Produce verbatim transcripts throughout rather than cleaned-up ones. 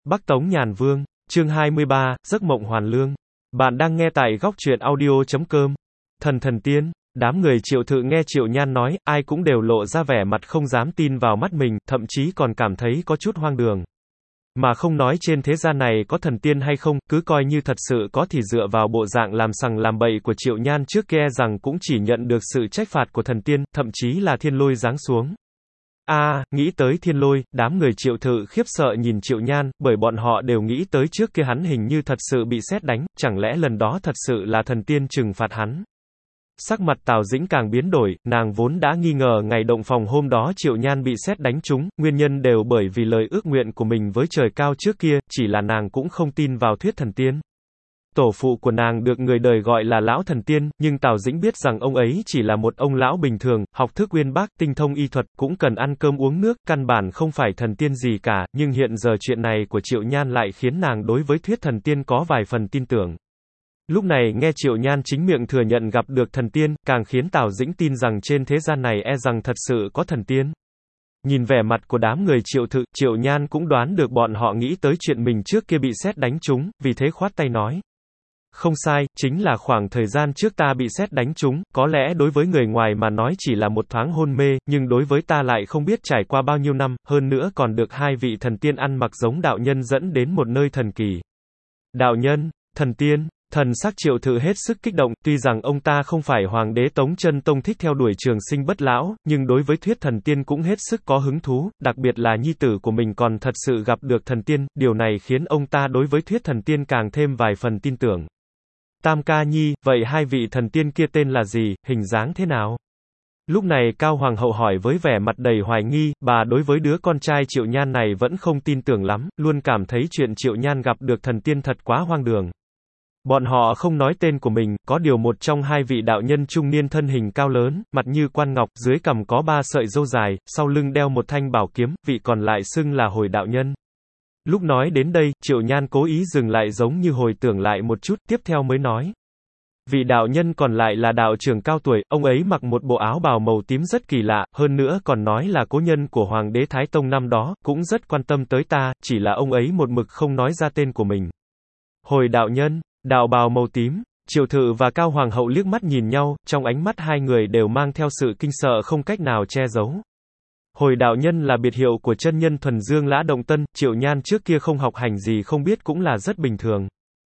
Bắc Tống Nhàn Vương, chương hai mươi ba, Giấc mộng hoàn lương. Bạn đang nghe tại góc truyện audio chấm com. Thần thần tiên, đám người Triệu Thự nghe Triệu Nhan nói, ai cũng đều lộ ra vẻ mặt không dám tin vào mắt mình, thậm chí còn cảm thấy có chút hoang đường. Mà không nói trên thế gian này có thần tiên hay không, cứ coi như thật sự có thì dựa vào bộ dạng làm sằng làm bậy của Triệu Nhan trước kia rằng cũng chỉ nhận được sự trách phạt của thần tiên, thậm chí là thiên lôi giáng xuống. A, à, nghĩ tới thiên lôi, đám người Triệu Thự khiếp sợ nhìn Triệu Nhan, bởi bọn họ đều nghĩ tới trước kia hắn hình như thật sự bị sét đánh, chẳng lẽ lần đó thật sự là thần tiên trừng phạt hắn. Sắc mặt Tào Dĩnh càng biến đổi, nàng vốn đã nghi ngờ ngày động phòng hôm đó Triệu Nhan bị sét đánh trúng, nguyên nhân đều bởi vì lời ước nguyện của mình với trời cao trước kia, chỉ là nàng cũng không tin vào thuyết thần tiên. Tổ phụ của nàng được người đời gọi là lão thần tiên, nhưng Tào Dĩnh biết rằng ông ấy chỉ là một ông lão bình thường, học thức uyên bác, tinh thông y thuật, cũng cần ăn cơm uống nước, căn bản không phải thần tiên gì cả, nhưng hiện giờ chuyện này của Triệu Nhan lại khiến nàng đối với thuyết thần tiên có vài phần tin tưởng. Lúc này nghe Triệu Nhan chính miệng thừa nhận gặp được thần tiên, càng khiến Tào Dĩnh tin rằng trên thế gian này e rằng thật sự có thần tiên. Nhìn vẻ mặt của đám người Triệu Thự, Triệu Nhan cũng đoán được bọn họ nghĩ tới chuyện mình trước kia bị sét đánh trúng, vì thế khoát tay nói. Không sai, chính là khoảng thời gian trước ta bị sét đánh trúng, có lẽ đối với người ngoài mà nói chỉ là một thoáng hôn mê, nhưng đối với ta lại không biết trải qua bao nhiêu năm, hơn nữa còn được hai vị thần tiên ăn mặc giống đạo nhân dẫn đến một nơi thần kỳ. Đạo nhân, thần tiên, thần sắc Triệu Thự hết sức kích động, tuy rằng ông ta không phải hoàng đế Tống Chân Tông thích theo đuổi trường sinh bất lão, nhưng đối với thuyết thần tiên cũng hết sức có hứng thú, đặc biệt là nhi tử của mình còn thật sự gặp được thần tiên, điều này khiến ông ta đối với thuyết thần tiên càng thêm vài phần tin tưởng. Tam ca nhi, vậy hai vị thần tiên kia tên là gì, hình dáng thế nào? Lúc này Cao Hoàng hậu hỏi với vẻ mặt đầy hoài nghi, bà đối với đứa con trai Triệu Nhan này vẫn không tin tưởng lắm, luôn cảm thấy chuyện Triệu Nhan gặp được thần tiên thật quá hoang đường. Bọn họ không nói tên của mình, có điều một trong hai vị đạo nhân trung niên thân hình cao lớn, mặt như quan ngọc, dưới cằm có ba sợi râu dài, sau lưng đeo một thanh bảo kiếm, vị còn lại xưng là Hồi đạo nhân. Lúc nói đến đây, Triệu Nhan cố ý dừng lại giống như hồi tưởng lại một chút, tiếp theo mới nói. Vị đạo nhân còn lại là đạo trưởng cao tuổi, ông ấy mặc một bộ áo bào màu tím rất kỳ lạ, hơn nữa còn nói là cố nhân của Hoàng đế Thái Tông năm đó, cũng rất quan tâm tới ta, chỉ là ông ấy một mực không nói ra tên của mình. Hồi đạo nhân, đạo bào màu tím, Triệu Thự và Cao Hoàng hậu liếc mắt nhìn nhau, trong ánh mắt hai người đều mang theo sự kinh sợ không cách nào che giấu. Hồi đạo nhân là biệt hiệu của chân nhân thuần dương Lã Động Tân, Triệu Nhan trước kia không học hành gì không biết cũng là rất bình thường.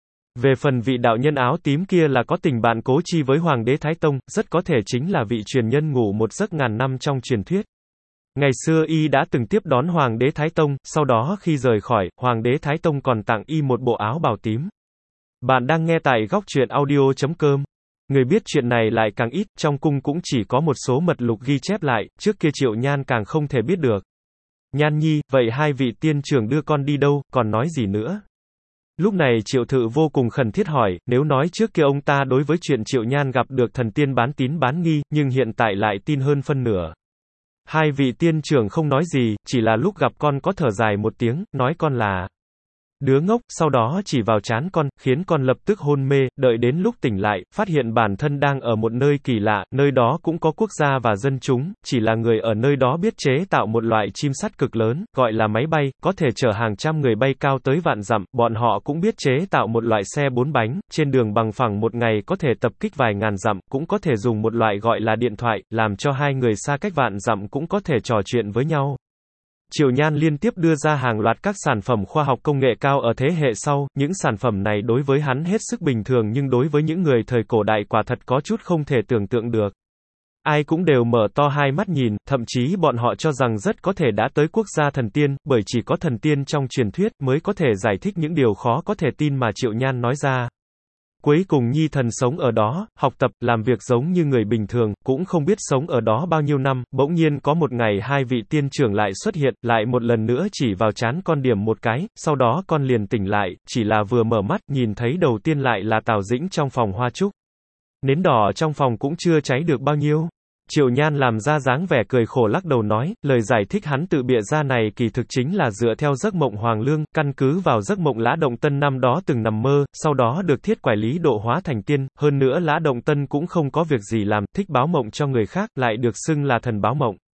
Về phần vị đạo nhân áo tím kia là có tình bạn cố chi với Hoàng đế Thái Tông, rất có thể chính là vị truyền nhân ngủ một giấc ngàn năm trong truyền thuyết. Ngày xưa y đã từng tiếp đón Hoàng đế Thái Tông, sau đó khi rời khỏi, Hoàng đế Thái Tông còn tặng y một bộ áo bào tím. Bạn đang nghe tại góc truyện audio chấm com. Người biết chuyện này lại càng ít, trong cung cũng chỉ có một số mật lục ghi chép lại, trước kia Triệu Nhan càng không thể biết được. Nhan nhi, vậy hai vị tiên trưởng đưa con đi đâu, còn nói gì nữa? Lúc này Triệu Thự vô cùng khẩn thiết hỏi, nếu nói trước kia ông ta đối với chuyện Triệu Nhan gặp được thần tiên bán tín bán nghi, nhưng hiện tại lại tin hơn phân nửa. Hai vị tiên trưởng không nói gì, chỉ là lúc gặp con có thở dài một tiếng, nói con là đứa ngốc, sau đó chỉ vào trán con, khiến con lập tức hôn mê, đợi đến lúc tỉnh lại, phát hiện bản thân đang ở một nơi kỳ lạ, nơi đó cũng có quốc gia và dân chúng, chỉ là người ở nơi đó biết chế tạo một loại chim sắt cực lớn, gọi là máy bay, có thể chở hàng trăm người bay cao tới vạn dặm, bọn họ cũng biết chế tạo một loại xe bốn bánh, trên đường bằng phẳng một ngày có thể tập kích vài ngàn dặm, cũng có thể dùng một loại gọi là điện thoại, làm cho hai người xa cách vạn dặm cũng có thể trò chuyện với nhau. Triệu Nhan liên tiếp đưa ra hàng loạt các sản phẩm khoa học công nghệ cao ở thế hệ sau, những sản phẩm này đối với hắn hết sức bình thường nhưng đối với những người thời cổ đại quả thật có chút không thể tưởng tượng được. Ai cũng đều mở to hai mắt nhìn, thậm chí bọn họ cho rằng rất có thể đã tới quốc gia thần tiên, bởi chỉ có thần tiên trong truyền thuyết mới có thể giải thích những điều khó có thể tin mà Triệu Nhan nói ra. Cuối cùng nhi thần sống ở đó, học tập, làm việc giống như người bình thường, cũng không biết sống ở đó bao nhiêu năm, bỗng nhiên có một ngày hai vị tiên trưởng lại xuất hiện, lại một lần nữa chỉ vào trán con điểm một cái, sau đó con liền tỉnh lại, chỉ là vừa mở mắt, nhìn thấy đầu tiên lại là Tào Dĩnh trong phòng hoa trúc. Nến đỏ trong phòng cũng chưa cháy được bao nhiêu. Triệu Nhan làm ra dáng vẻ cười khổ lắc đầu nói, lời giải thích hắn tự bịa ra này kỳ thực chính là dựa theo giấc mộng Hoàng Lương, căn cứ vào giấc mộng Lã Động Tân năm đó từng nằm mơ, sau đó được thiết quải lý độ hóa thành tiên, hơn nữa Lã Động Tân cũng không có việc gì làm, thích báo mộng cho người khác, lại được xưng là thần báo mộng.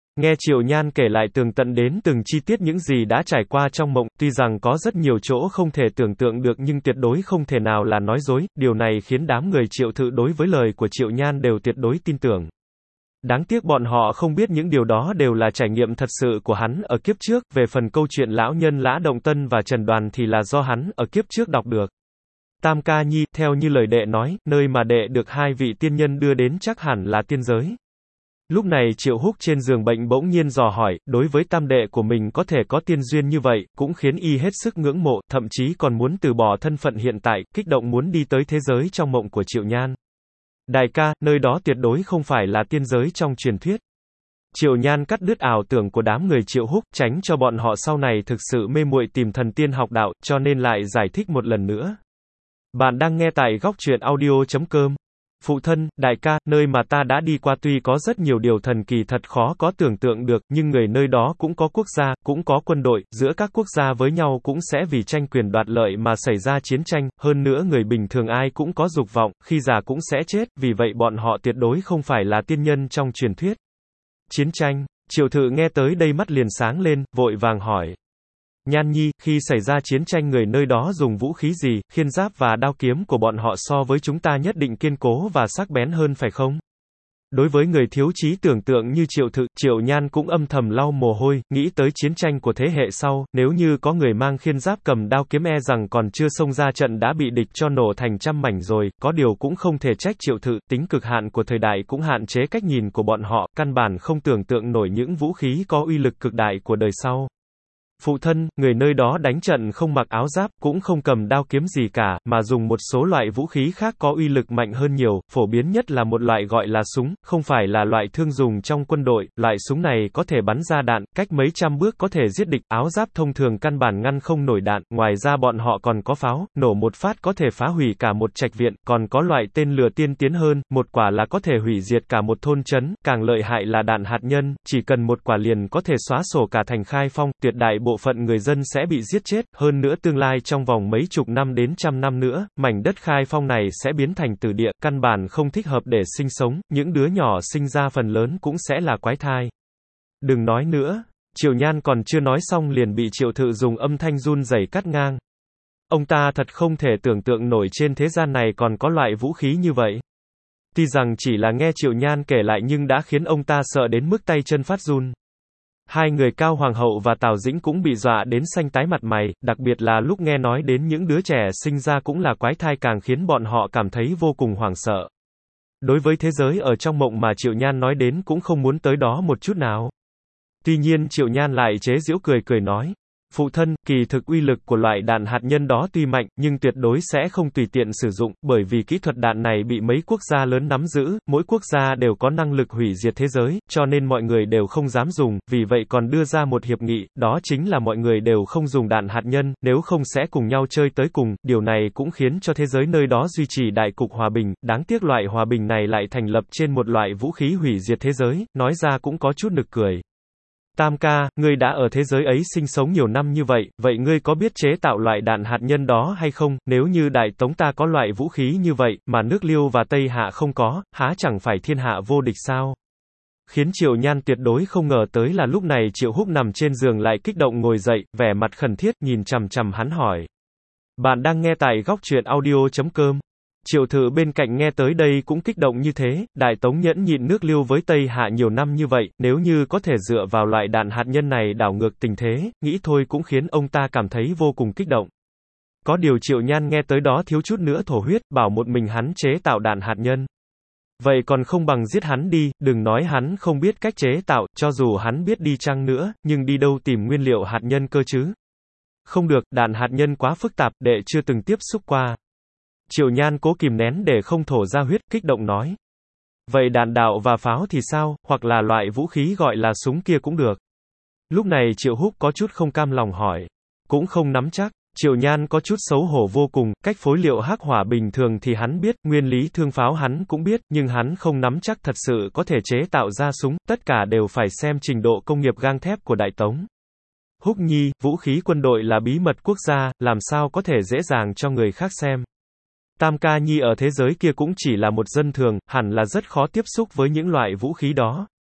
Nghe Triệu Nhan kể lại tường tận đến từng chi tiết những gì đã trải qua trong mộng, tuy rằng có rất nhiều chỗ không thể tưởng tượng được nhưng tuyệt đối không thể nào là nói dối, điều này khiến đám người Triệu Thự đối với lời của Triệu Nhan đều tuyệt đối tin tưởng. Đáng tiếc bọn họ không biết những điều đó đều là trải nghiệm thật sự của hắn ở kiếp trước, về phần câu chuyện lão nhân Lã Động Tân và Trần Đoàn thì là do hắn ở kiếp trước đọc được. Tam ca nhi, theo như lời đệ nói, nơi mà đệ được hai vị tiên nhân đưa đến chắc hẳn là tiên giới. Lúc này Triệu Húc trên giường bệnh bỗng nhiên dò hỏi, đối với tam đệ của mình có thể có tiên duyên như vậy, cũng khiến y hết sức ngưỡng mộ, thậm chí còn muốn từ bỏ thân phận hiện tại, kích động muốn đi tới thế giới trong mộng của Triệu Nhan. Đại ca, nơi đó tuyệt đối không phải là tiên giới trong truyền thuyết. Triệu Nhan cắt đứt ảo tưởng của đám người Triệu Húc, tránh cho bọn họ sau này thực sự mê muội tìm thần tiên học đạo, cho nên lại giải thích một lần nữa. Bạn đang nghe tại góc truyện audio chấm com. Phụ thân, đại ca, nơi mà ta đã đi qua tuy có rất nhiều điều thần kỳ thật khó có tưởng tượng được, nhưng người nơi đó cũng có quốc gia, cũng có quân đội, giữa các quốc gia với nhau cũng sẽ vì tranh quyền đoạt lợi mà xảy ra chiến tranh, hơn nữa người bình thường ai cũng có dục vọng, khi già cũng sẽ chết, vì vậy bọn họ tuyệt đối không phải là tiên nhân trong truyền thuyết. Chiến tranh, Triệu Thự nghe tới đây mắt liền sáng lên, vội vàng hỏi. Nhan nhi, khi xảy ra chiến tranh người nơi đó dùng vũ khí gì, khiên giáp và đao kiếm của bọn họ so với chúng ta nhất định kiên cố và sắc bén hơn phải không? Đối với người thiếu trí tưởng tượng như Triệu Thự, Triệu Nhan cũng âm thầm lau mồ hôi, nghĩ tới chiến tranh của thế hệ sau, nếu như có người mang khiên giáp cầm đao kiếm e rằng còn chưa xông ra trận đã bị địch cho nổ thành trăm mảnh rồi, có điều cũng không thể trách Triệu Thự, tính cực hạn của thời đại cũng hạn chế cách nhìn của bọn họ, căn bản không tưởng tượng nổi những vũ khí có uy lực cực đại của đời sau. Phụ thân, người nơi đó đánh trận không mặc áo giáp, cũng không cầm đao kiếm gì cả, mà dùng một số loại vũ khí khác có uy lực mạnh hơn nhiều, phổ biến nhất là một loại gọi là súng, không phải là loại thương dùng trong quân đội, loại súng này có thể bắn ra đạn, cách mấy trăm bước có thể giết địch, áo giáp thông thường căn bản ngăn không nổi đạn, ngoài ra bọn họ còn có pháo, nổ một phát có thể phá hủy cả một trạch viện, còn có loại tên lửa tiên tiến hơn, một quả là có thể hủy diệt cả một thôn trấn, càng lợi hại là đạn hạt nhân, chỉ cần một quả liền có thể xóa sổ cả thành Khai Phong, tuyệt đại bộ phận người dân sẽ bị giết chết, hơn nữa tương lai trong vòng mấy chục năm đến trăm năm nữa, mảnh đất Khai Phong này sẽ biến thành tử địa, căn bản không thích hợp để sinh sống, những đứa nhỏ sinh ra phần lớn cũng sẽ là quái thai. Đừng nói nữa, Triệu Nhan còn chưa nói xong liền bị Triệu Thự dùng âm thanh run rẩy cắt ngang. Ông ta thật không thể tưởng tượng nổi trên thế gian này còn có loại vũ khí như vậy. Tuy rằng chỉ là nghe Triệu Nhan kể lại nhưng đã khiến ông ta sợ đến mức tay chân phát run. Hai người Cao Hoàng hậu và Tào Dĩnh cũng bị dọa đến xanh tái mặt mày, đặc biệt là lúc nghe nói đến những đứa trẻ sinh ra cũng là quái thai càng khiến bọn họ cảm thấy vô cùng hoảng sợ. Đối với thế giới ở trong mộng mà Triệu Nhan nói đến cũng không muốn tới đó một chút nào. Tuy nhiên Triệu Nhan lại chế giễu cười cười nói. Phụ thân, kỳ thực uy lực của loại đạn hạt nhân đó tuy mạnh, nhưng tuyệt đối sẽ không tùy tiện sử dụng, bởi vì kỹ thuật đạn này bị mấy quốc gia lớn nắm giữ, mỗi quốc gia đều có năng lực hủy diệt thế giới, cho nên mọi người đều không dám dùng, vì vậy còn đưa ra một hiệp nghị, đó chính là mọi người đều không dùng đạn hạt nhân, nếu không sẽ cùng nhau chơi tới cùng, điều này cũng khiến cho thế giới nơi đó duy trì đại cục hòa bình, đáng tiếc loại hòa bình này lại thành lập trên một loại vũ khí hủy diệt thế giới, nói ra cũng có chút nực cười. Tam ca, ngươi đã ở thế giới ấy sinh sống nhiều năm như vậy, vậy ngươi có biết chế tạo loại đạn hạt nhân đó hay không? Nếu như Đại Tống ta có loại vũ khí như vậy, mà nước Liêu và Tây Hạ không có, há chẳng phải thiên hạ vô địch sao? Khiến Triệu Nhan tuyệt đối không ngờ tới là lúc này Triệu Húc nằm trên giường lại kích động ngồi dậy, vẻ mặt khẩn thiết, nhìn chằm chằm hắn hỏi. Bạn đang nghe tại góc truyện audio chấm com. Triệu Thự bên cạnh nghe tới đây cũng kích động như thế, Đại Tống nhẫn nhịn nước Liêu với Tây Hạ nhiều năm như vậy, nếu như có thể dựa vào loại đạn hạt nhân này đảo ngược tình thế, nghĩ thôi cũng khiến ông ta cảm thấy vô cùng kích động. Có điều Triệu Nhan nghe tới đó thiếu chút nữa thổ huyết, bảo một mình hắn chế tạo đạn hạt nhân. Vậy còn không bằng giết hắn đi, đừng nói hắn không biết cách chế tạo, cho dù hắn biết đi chăng nữa, nhưng đi đâu tìm nguyên liệu hạt nhân cơ chứ? Không được, đạn hạt nhân quá phức tạp, đệ chưa từng tiếp xúc qua. Triệu Nhan cố kìm nén để không thổ ra huyết, kích động nói. Vậy đạn đạo và pháo thì sao, hoặc là loại vũ khí gọi là súng kia cũng được. Lúc này Triệu Húc có chút không cam lòng hỏi. Cũng không nắm chắc. Triệu Nhan có chút xấu hổ vô cùng, cách phối liệu hắc hỏa bình thường thì hắn biết, nguyên lý thương pháo hắn cũng biết, nhưng hắn không nắm chắc thật sự có thể chế tạo ra súng, tất cả đều phải xem trình độ công nghiệp gang thép của Đại Tống. Húc nhi, vũ khí quân đội là bí mật quốc gia, làm sao có thể dễ dàng cho người khác xem. Tam ca nhi ở thế giới kia cũng chỉ là một dân thường, hẳn là rất khó tiếp xúc với những loại vũ khí đó.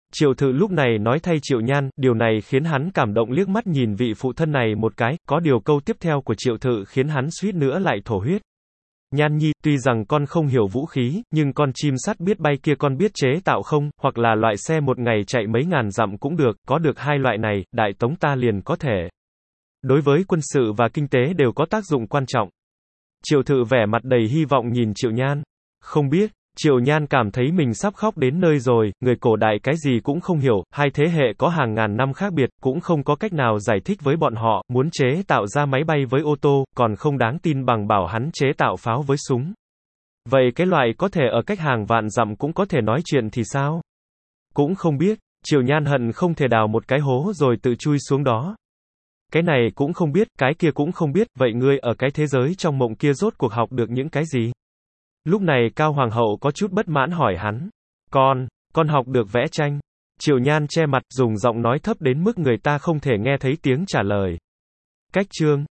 Triệu Thự lúc này nói thay Triệu Nhan, điều này khiến hắn cảm động liếc mắt nhìn vị phụ thân này một cái, có điều câu tiếp theo của Triệu Thự khiến hắn suýt nữa lại thổ huyết. Nhan nhi, tuy rằng con không hiểu vũ khí, nhưng con chim sắt biết bay kia con biết chế tạo không, hoặc là loại xe một ngày chạy mấy ngàn dặm cũng được, có được hai loại này, đại tống ta liền có thể. Đối với quân sự và kinh tế đều có tác dụng quan trọng. Triệu Thự vẻ mặt đầy hy vọng nhìn Triệu Nhan. Không biết, Triệu Nhan cảm thấy mình sắp khóc đến nơi rồi, người cổ đại cái gì cũng không hiểu, hai thế hệ có hàng ngàn năm khác biệt, cũng không có cách nào giải thích với bọn họ, muốn chế tạo ra máy bay với ô tô, còn không đáng tin bằng bảo hắn chế tạo pháo với súng. Vậy cái loại có thể ở cách hàng vạn dặm cũng có thể nói chuyện thì sao? Cũng không biết, Triệu Nhan hận không thể đào một cái hố rồi tự chui xuống đó. Cái này cũng không biết, cái kia cũng không biết, vậy ngươi ở cái thế giới trong mộng kia rốt cuộc học được những cái gì? Lúc này Cao Hoàng hậu có chút bất mãn hỏi hắn. Con, con học được vẽ tranh. Triệu Nhan che mặt, dùng giọng nói thấp đến mức người ta không thể nghe thấy tiếng trả lời. Cách chương